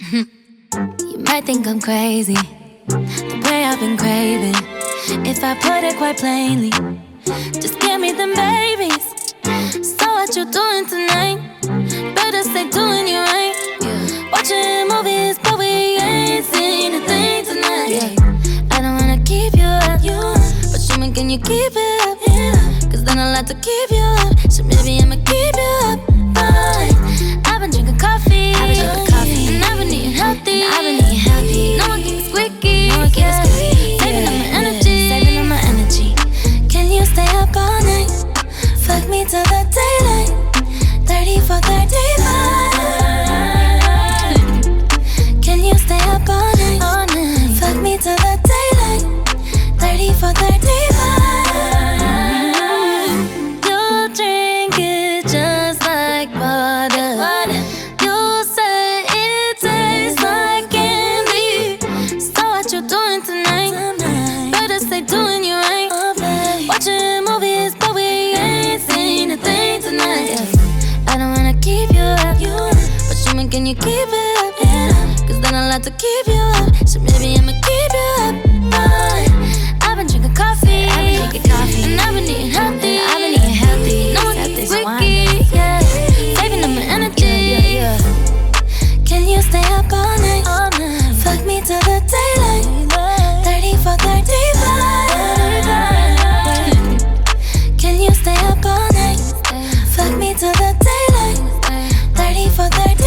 You might think I'm crazy, the way I've been craving. If I put it quite plainly, just give me them babies. So what you doing tonight? Better stay doing you right. Watching movies, but we ain't seen a thing tonight. I don't wanna keep you up, but show me, can you keep it up? Cause then I'll have to keep you up. So maybe I'ma keep you up. Fine. I've been drinking coffee, and I've been eating healthy. No one keeps squeaky, saving up my energy. Can you stay up all night? Fuck me till the daylight. 30 for 35. Can you stay up all night? Fuck me till the daylight. 30 for 35. You drink it just like water. You say it tastes like candy. So what you doing tonight? Better stay doing you right. Watching movies, but we ain't seen a thing tonight. I don't wanna keep you up, but show me, can you keep it up? Cause then I'll have to keep you up. So maybe I'ma keep you up. Fine. I've been drinking coffee, and I've been eating healthy. No one keeps squeaky, saving up my energy. Can you stay up all night? Fuck me till the daylight. 30 for 35. Can you stay up all night? Fuck me till the daylight. 30 for 35.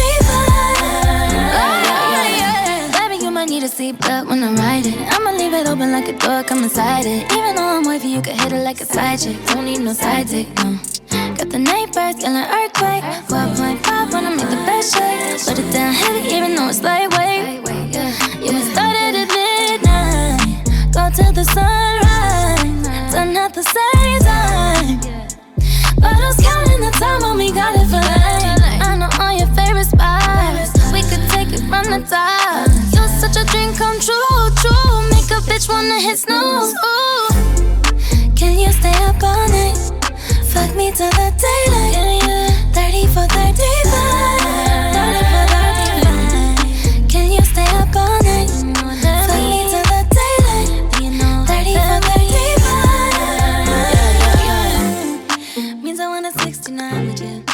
Baby, you might need a seatbelt when I ride it. I'ma leave it open like a door, come inside it. Even though I'm wavy, you can hit it like a side chick. Don't need no side dick, no. Got the night birds, yelling earthquake. 4.5 when I make the best shake. Put it down heavy, even though it's lightweight. Yeah, we started at midnight, go till the sunrise. Done at the same time. Bottles counting the time when we got it for life. I know all your favorite spots. We could take it from the top. You're such a dream come true, true. Make a bitch wanna hit snooze. Ooh. Can you stay up all night? Fuck me till the daylight. 30 for 35. 30 for 35. Can you stay up all night? Fuck me till the daylight. 30 for 35. Means I want a 69 with you.